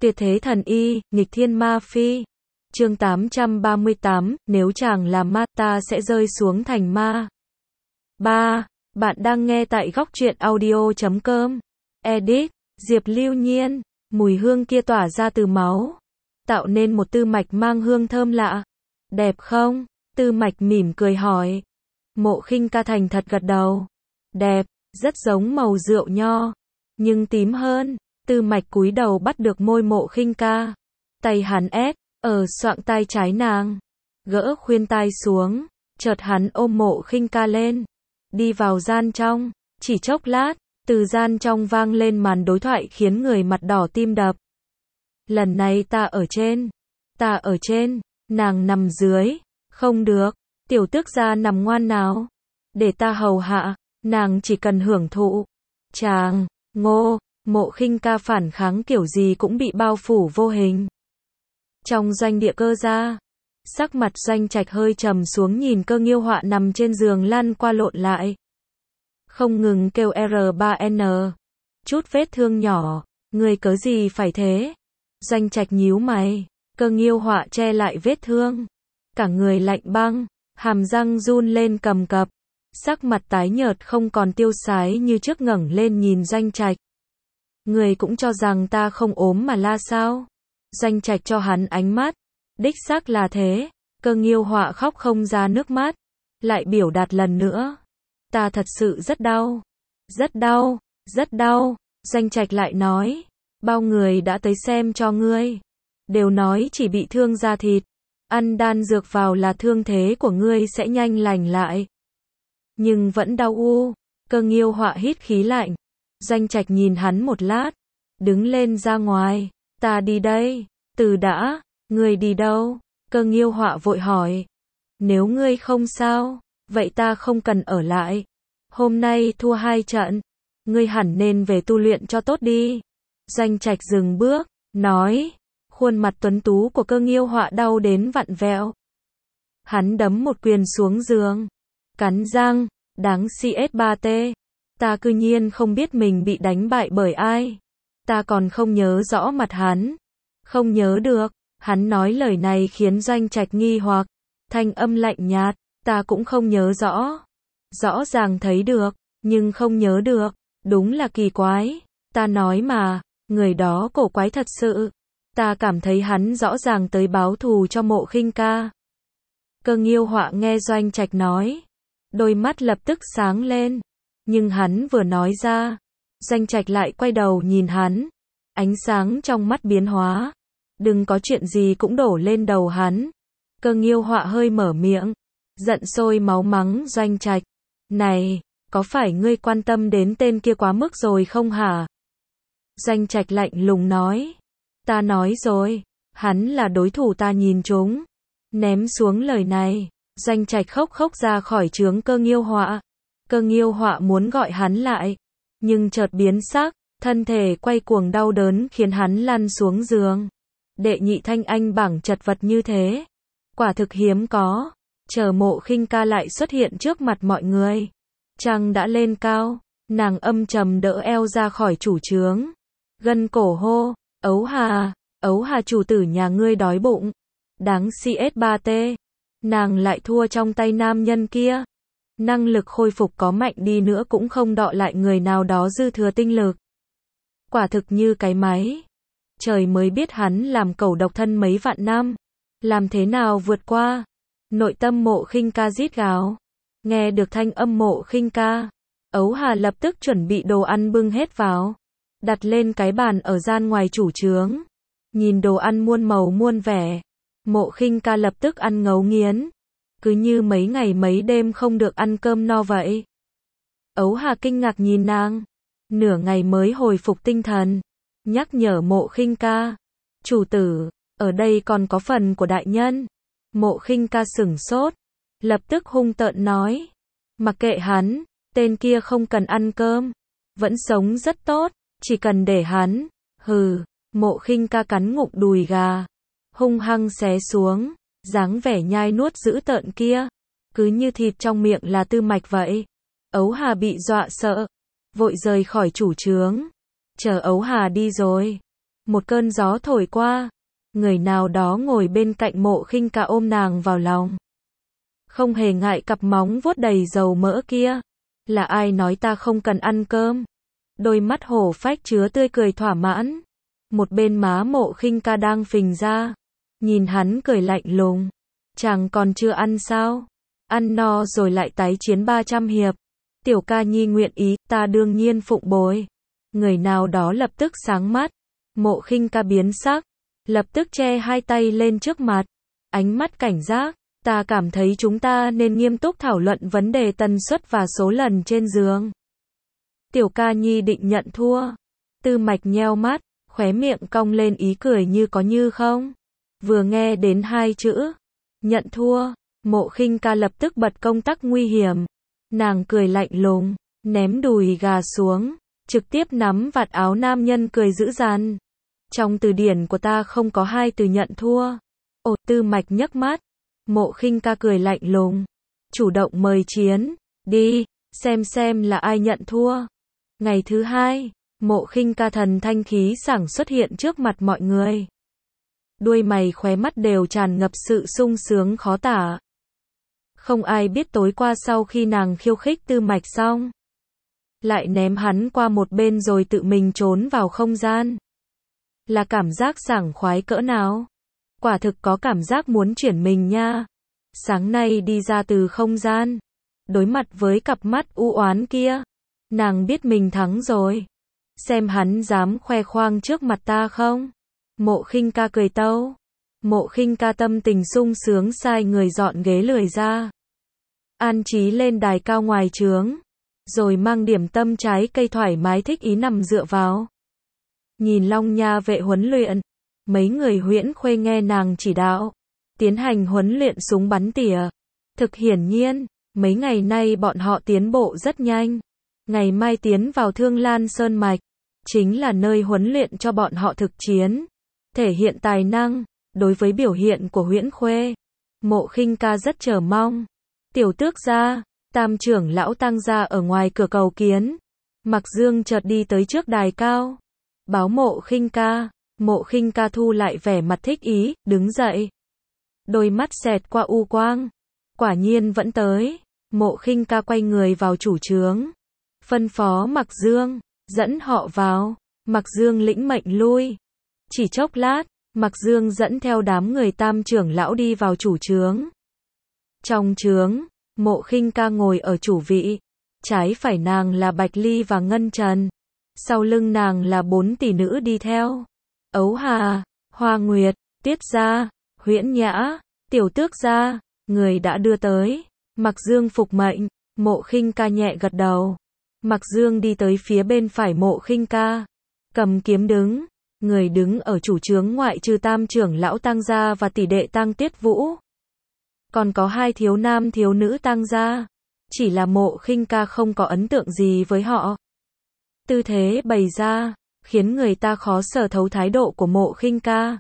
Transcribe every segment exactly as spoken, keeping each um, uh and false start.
Tuyệt thế thần y, nghịch thiên ma phi. Chương tám trăm ba mươi tám, nếu chàng là ma, ta sẽ rơi xuống thành ma. ba. Bạn đang nghe tại góc truyện audio chấm com. Edit, Diệp Lưu Nhiên. Mùi hương kia tỏa ra từ máu, tạo nên một tư mạch mang hương thơm lạ. Đẹp không? Tư mạch mỉm cười hỏi. Mộ Khinh Ca thành thật gật đầu. Đẹp, rất giống màu rượu nho, nhưng tím hơn. Tư mạch cúi đầu bắt được môi Mộ Khinh Ca. Tay hắn ép ở xoạng tai trái nàng, gỡ khuyên tai xuống, chợt hắn ôm Mộ Khinh Ca lên, đi vào gian trong. Chỉ chốc lát, từ gian trong vang lên màn đối thoại khiến người mặt đỏ tim đập. Lần này ta ở trên, ta ở trên, nàng nằm dưới. Không được, tiểu tước gia nằm ngoan nào, để ta hầu hạ, nàng chỉ cần hưởng thụ. Chàng, ngô, Mộ Khinh Ca phản kháng kiểu gì cũng bị bao phủ vô hình. Trong doanh địa Cơ gia, sắc mặt Doanh Trạch hơi trầm xuống nhìn Cơ Nghiêu Họa nằm trên giường lăn qua lộn lại, không ngừng kêu R ba N. Chút vết thương nhỏ, ngươi cớ gì phải thế? Doanh Trạch nhíu mày. Cơ Nghiêu Họa che lại vết thương, cả người lạnh băng, hàm răng run lên cầm cập, sắc mặt tái nhợt không còn tiêu sái như trước, ngẩng lên nhìn Doanh Trạch. Ngươi cũng cho rằng ta không ốm mà la sao? Doanh Trạch cho hắn ánh mắt. Đích xác là thế. Cơ Nghiêu Họa khóc không ra nước mắt, lại biểu đạt lần nữa. Ta thật sự rất đau, rất đau, rất đau. Doanh Trạch lại nói, bao người đã tới xem cho ngươi, đều nói chỉ bị thương da thịt, ăn đan dược vào là thương thế của ngươi sẽ nhanh lành lại. Nhưng vẫn đau u. Cơ Nghiêu Họa hít khí lạnh. Doanh Trạch nhìn hắn một lát, đứng lên ra ngoài. Ta đi đây. Từ đã, ngươi đi đâu? Cơ Nghiêu Họa vội hỏi. Nếu ngươi không sao, vậy ta không cần ở lại. Hôm nay thua hai trận, ngươi hẳn nên về tu luyện cho tốt đi. Doanh Trạch dừng bước, nói. Khuôn mặt tuấn tú của Cơ Nghiêu Họa đau đến vặn vẹo. Hắn đấm một quyền xuống giường, cắn răng, đáng C S ba T. Ta cư nhiên không biết mình bị đánh bại bởi ai. Ta còn không nhớ rõ mặt hắn. Không nhớ được. Hắn nói lời này khiến Doanh Trạch nghi hoặc. Thanh âm lạnh nhạt. Ta cũng không nhớ rõ. Rõ ràng thấy được, nhưng không nhớ được. Đúng là kỳ quái. Ta nói mà, người đó cổ quái thật sự. Ta cảm thấy hắn rõ ràng tới báo thù cho Mộ Khinh Ca. Cơ Nghiêu Họa nghe Doanh Trạch nói, đôi mắt lập tức sáng lên. Nhưng hắn vừa nói ra, Doanh Trạch lại quay đầu nhìn hắn. Ánh sáng trong mắt biến hóa. Đừng có chuyện gì cũng đổ lên đầu hắn. Cơ Nghiêu Họa hơi mở miệng, giận sôi máu mắng Doanh Trạch. Này, có phải ngươi quan tâm đến tên kia quá mức rồi không hả? Doanh Trạch lạnh lùng nói. Ta nói rồi, hắn là đối thủ ta nhìn trúng. Ném xuống lời này, Doanh Trạch khóc khóc ra khỏi trướng Cơ Nghiêu Họa. Cơ Nghiêu Họa muốn gọi hắn lại, nhưng chợt biến sắc, thân thể quay cuồng đau đớn khiến hắn lăn xuống giường. Đệ nhị thanh anh bảng chật vật như thế, quả thực hiếm có. Chờ Mộ Khinh Ca lại xuất hiện trước mặt mọi người. Trăng đã lên cao, nàng âm trầm đỡ eo ra khỏi chủ trướng, gân cổ hô. Ấu Hà, Ấu Hà, chủ tử nhà ngươi đói bụng. Đáng C S ba T. Nàng lại thua trong tay nam nhân kia. Năng lực khôi phục có mạnh đi nữa cũng không đọ lại người nào đó dư thừa tinh lực. Quả thực như cái máy. Trời mới biết hắn làm cẩu độc thân mấy vạn năm, làm thế nào vượt qua. Nội tâm Mộ Khinh Ca rít gào. Nghe được thanh âm Mộ Khinh Ca, Ấu Hà lập tức chuẩn bị đồ ăn bưng hết vào, đặt lên cái bàn ở gian ngoài chủ trướng. Nhìn đồ ăn muôn màu muôn vẻ, Mộ Khinh Ca lập tức ăn ngấu nghiến, cứ như mấy ngày mấy đêm không được ăn cơm no vậy. Ấu Hà kinh ngạc nhìn nàng, nửa ngày mới hồi phục tinh thần, nhắc nhở Mộ Khinh Ca. Chủ tử, ở đây còn có phần của đại nhân. Mộ Khinh Ca sửng sốt, lập tức hung tợn nói. Mặc kệ hắn, tên kia không cần ăn cơm, vẫn sống rất tốt. Chỉ cần để hắn, hừ. Mộ Khinh Ca cắn ngụm đùi gà, hung hăng xé xuống, dáng vẻ nhai nuốt dữ tợn kia, cứ như thịt trong miệng là tư mạch vậy. Ấu Hà bị dọa sợ, vội rời khỏi chủ trướng. Chờ Ấu Hà đi rồi, Một cơn gió thổi qua, người nào đó ngồi bên cạnh Mộ Khinh Ca ôm nàng vào lòng. Không hề ngại cặp móng vuốt đầy dầu mỡ kia. Là ai nói ta không cần ăn cơm? Đôi mắt hổ phách chứa tươi cười thỏa mãn. Một bên má Mộ Khinh Ca đang phình ra. Nhìn hắn cười lạnh lùng. Chàng còn chưa ăn sao? Ăn no rồi lại tái chiến ba trăm hiệp. Tiểu ca nhi nguyện ý, ta đương nhiên phụng bồi. Người nào đó lập tức sáng mắt. Mộ Khinh Ca biến sắc. Lập tức che hai tay lên trước mặt. Ánh mắt cảnh giác. Ta cảm thấy chúng ta nên nghiêm túc thảo luận vấn đề tần suất và số lần trên giường. Tiểu ca nhi định nhận thua. Tư Mạch nheo mắt, khóe miệng cong lên ý cười như có như không. Vừa nghe đến hai chữ nhận thua, Mộ Khinh Ca lập tức bật công tắc nguy hiểm. Nàng cười lạnh lùng, ném đùi gà xuống, trực tiếp nắm vạt áo nam nhân cười dữ dằn. Trong từ điển của ta không có hai từ nhận thua. Ồ, Tư Mạch nhấc mắt. Mộ Khinh Ca cười lạnh lùng, chủ động mời chiến, đi, xem xem là ai nhận thua. Ngày thứ hai, Mộ Khinh Ca thần thanh khí sảng xuất hiện trước mặt mọi người. Đuôi mày khóe mắt đều tràn ngập sự sung sướng khó tả. Không ai biết tối qua sau khi nàng khiêu khích Tư Mạch xong, lại ném hắn qua một bên rồi tự mình trốn vào không gian. Là cảm giác sảng khoái cỡ nào? Quả thực có cảm giác muốn chuyển mình nha. Sáng nay đi ra từ không gian, đối mặt với cặp mắt u oán kia, nàng biết mình thắng rồi. Xem hắn dám khoe khoang trước mặt ta không? Mộ Khinh Ca cười tâu. Mộ Khinh Ca tâm tình sung sướng sai người dọn ghế lười ra. An trí lên đài cao ngoài trướng, rồi mang điểm tâm trái cây thoải mái thích ý nằm dựa vào. Nhìn Long Nha vệ huấn luyện, mấy người Huyễn Khuê nghe nàng chỉ đạo, tiến hành huấn luyện súng bắn tỉa. Thực hiển nhiên, mấy ngày nay bọn họ tiến bộ rất nhanh. Ngày mai tiến vào Thương Lan Sơn Mạch, chính là nơi huấn luyện cho bọn họ thực chiến, thể hiện tài năng. Đối với biểu hiện của Huyễn Khuê, Mộ Khinh Ca rất chờ mong. Tiểu tước gia, Tam trưởng lão Tăng gia ở ngoài cửa cầu kiến. Mặc Dương chợt đi tới trước đài cao, báo Mộ Khinh Ca. Mộ Khinh Ca thu lại vẻ mặt thích ý, đứng dậy. Đôi mắt xẹt qua u quang. Quả nhiên vẫn tới. Mộ Khinh Ca quay người vào chủ trướng, phân phó Mặc Dương, dẫn họ vào. Mặc Dương lĩnh mệnh lui. Chỉ chốc lát, Mặc Dương dẫn theo đám người Tam trưởng lão đi vào chủ trướng. Trong trướng, Mộ Khinh Ca ngồi ở chủ vị. Trái phải nàng là Bạch Ly và Ngân Trần. Sau lưng nàng là bốn tỷ nữ đi theo. Ấu Hà, Hoa Nguyệt, Tiết Gia, Huyễn Nhã, Tiểu Tước Gia. Người đã đưa tới. Mặc Dương phục mệnh. Mộ Khinh Ca nhẹ gật đầu. Mặc Dương đi tới phía bên phải Mộ Khinh Ca, cầm kiếm đứng. Người đứng ở chủ trướng ngoại trừ Tam trưởng lão Tăng gia và tỷ đệ Tăng Tiết Vũ, còn có hai thiếu nam thiếu nữ Tăng gia. Chỉ là Mộ Khinh Ca không có ấn tượng gì với họ. Tư thế bày ra khiến người ta khó sở thấu thái độ của Mộ Khinh Ca.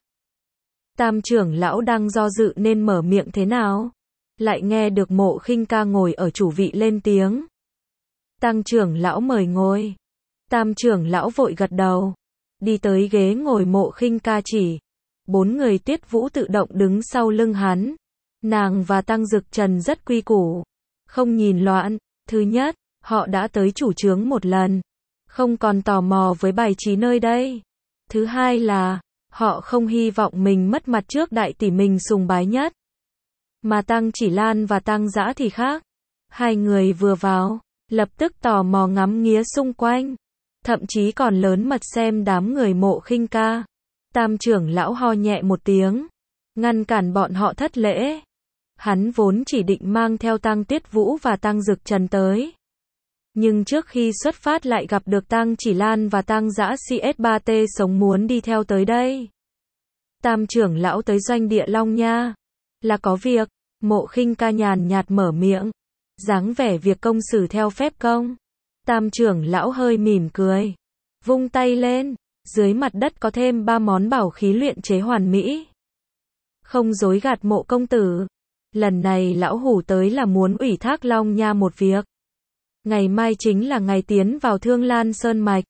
Tam trưởng lão đang do dự nên mở miệng thế nào, lại nghe được Mộ Khinh Ca ngồi ở chủ vị lên tiếng. Tăng trưởng lão mời ngồi. Tam trưởng lão vội gật đầu, đi tới ghế ngồi Mộ Khinh Ca chỉ. Bốn người Tiết Vũ tự động đứng sau lưng hắn. Nàng và Tăng Dực Trần rất quy củ, không nhìn loạn. Thứ nhất, họ đã tới chủ trướng một lần, không còn tò mò với bài trí nơi đây. Thứ hai là, họ không hy vọng mình mất mặt trước đại tỷ mình sùng bái nhất. Mà Tăng Chỉ Lan và Tăng Dã thì khác. Hai người vừa vào, lập tức tò mò ngắm nghía xung quanh, thậm chí còn lớn mật xem đám người Mộ Khinh Ca. Tam trưởng lão ho nhẹ một tiếng, ngăn cản bọn họ thất lễ. Hắn vốn chỉ định mang theo Tăng Tiết Vũ và Tăng Dực Trần tới, nhưng trước khi xuất phát lại gặp được Tăng Chỉ Lan và Tăng Dã xê ét ba T sống muốn đi theo tới đây. Tam trưởng lão tới doanh địa Long Nha, là có việc. Mộ Khinh Ca nhàn nhạt mở miệng, dáng vẻ việc công xử theo phép công. Tam trưởng lão hơi mỉm cười, vung tay lên, dưới mặt đất có thêm ba món bảo khí luyện chế hoàn mỹ. Không dối gạt Mộ công tử, lần này lão hủ tới là muốn ủy thác Long Nha một việc. Ngày mai chính là ngày tiến vào Thương Lan Sơn Mạch,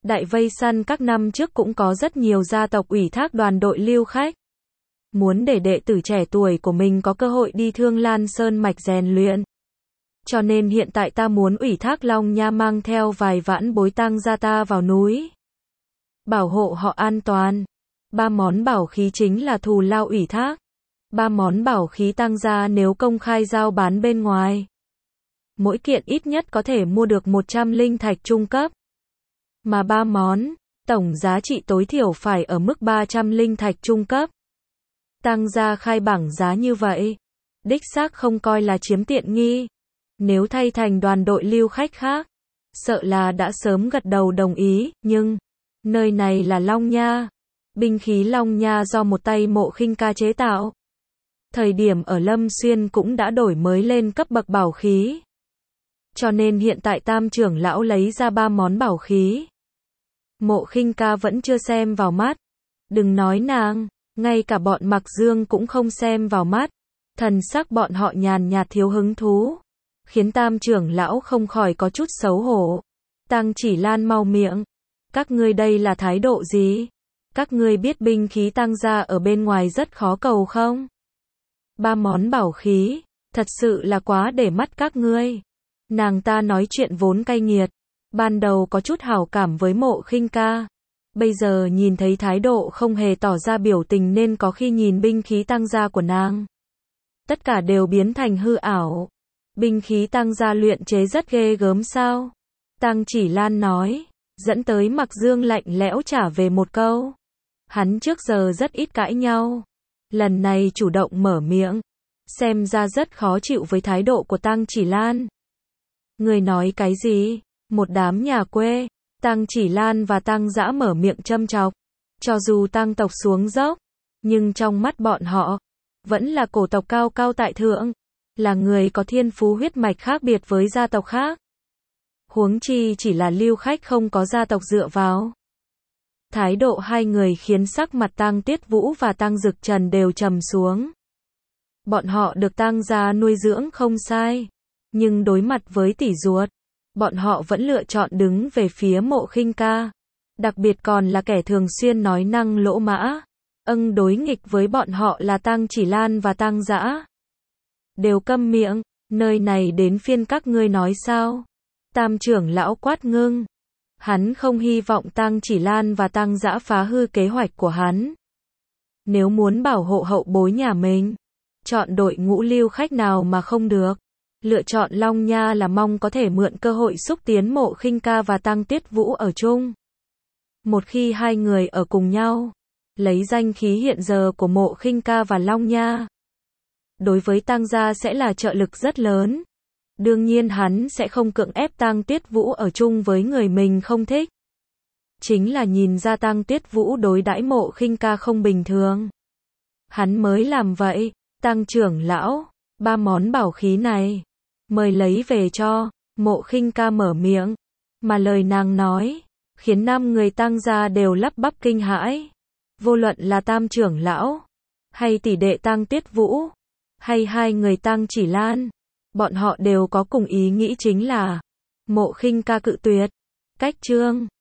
Đại vây săn các năm trước cũng có rất nhiều gia tộc ủy thác đoàn đội lưu khách. Muốn để đệ tử trẻ tuổi của mình có cơ hội đi Thương Lan Sơn mạch rèn luyện. Cho nên hiện tại ta muốn ủy thác Long Nha mang theo vài vãn bối tăng gia ta vào núi. Bảo hộ họ an toàn. Ba món bảo khí chính là thù lao ủy thác. Ba món bảo khí tăng gia nếu công khai giao bán bên ngoài. Mỗi kiện ít nhất có thể mua được một trăm linh thạch trung cấp. Mà ba món, tổng giá trị tối thiểu phải ở mức ba trăm linh thạch trung cấp. Tăng gia khai bảng giá như vậy, đích xác không coi là chiếm tiện nghi. Nếu thay thành đoàn đội lưu khách khác, sợ là đã sớm gật đầu đồng ý, nhưng nơi này là Long Nha. Binh khí Long Nha do một tay Mộ Khinh Ca chế tạo. Thời điểm ở Lâm Xuyên cũng đã đổi mới lên cấp bậc bảo khí. Cho nên hiện tại Tam trưởng lão lấy ra ba món bảo khí. Mộ Khinh Ca vẫn chưa xem vào mắt. Đừng nói nàng, ngay cả bọn Mặc Dương cũng không xem vào mắt. Thần sắc bọn họ nhàn nhạt thiếu hứng thú, khiến Tam trưởng lão không khỏi có chút xấu hổ. Tăng Chỉ Lan mau miệng. Các ngươi đây là thái độ gì? Các ngươi biết binh khí tăng gia ở bên ngoài rất khó cầu không? Ba món bảo khí, thật sự là quá để mắt các ngươi. Nàng ta nói chuyện vốn cay nghiệt. Ban đầu có chút hảo cảm với Mộ Khinh Ca. Bây giờ nhìn thấy thái độ không hề tỏ ra biểu tình nên có khi nhìn binh khí tăng gia của nàng. Tất cả đều biến thành hư ảo. Binh khí tăng gia luyện chế rất ghê gớm sao? Tăng Chỉ Lan nói, dẫn tới Mặc Dương lạnh lẽo trả về một câu. Hắn trước giờ rất ít cãi nhau. Lần này chủ động mở miệng. Xem ra rất khó chịu với thái độ của Tăng Chỉ Lan. Người nói cái gì? Một đám nhà quê. Tăng Chỉ Lan và Tăng Dã mở miệng châm chọc. Cho dù Tăng tộc xuống dốc, nhưng trong mắt bọn họ, vẫn là cổ tộc cao cao tại thượng. Là người có thiên phú huyết mạch khác biệt với gia tộc khác. Huống chi chỉ là lưu khách không có gia tộc dựa vào. Thái độ hai người khiến sắc mặt Tăng Tiết Vũ và Tăng Dực Trần đều trầm xuống. Bọn họ được Tăng gia nuôi dưỡng không sai, nhưng đối mặt với tỷ ruột, bọn họ vẫn lựa chọn đứng về phía Mộ Khinh Ca. Đặc biệt còn là kẻ thường xuyên nói năng lỗ mã. Âng đối nghịch với bọn họ là Tăng Chỉ Lan và Tăng Dã. Đều câm miệng, nơi này đến phiên các ngươi nói sao? Tam trưởng lão quát ngưng. Hắn không hy vọng Tăng Chỉ Lan và Tăng Dã phá hư kế hoạch của hắn. Nếu muốn bảo hộ hậu bối nhà mình, chọn đội ngũ lưu khách nào mà không được. Lựa chọn Long Nha là mong có thể mượn cơ hội xúc tiến Mộ Khinh Ca và Tăng Tiết Vũ ở chung. Một khi hai người ở cùng nhau, lấy danh khí hiện giờ của Mộ Khinh Ca và Long Nha, đối với Tăng gia sẽ là trợ lực rất lớn. Đương nhiên hắn sẽ không cưỡng ép Tăng Tiết Vũ ở chung với người mình không thích. Chính là nhìn ra Tăng Tiết Vũ đối đãi Mộ Khinh Ca không bình thường, hắn mới làm vậy. Tăng trưởng lão, ba món bảo khí này, mời lấy về cho. Mộ Khinh Ca mở miệng, mà lời nàng nói, khiến năm người Tăng gia đều lắp bắp kinh hãi. Vô luận là Tam trưởng lão, hay tỷ đệ Tăng Tiết Vũ, hay hai người Tăng Chỉ Lan, bọn họ đều có cùng ý nghĩ chính là Mộ Khinh Ca cự tuyệt. Cách chương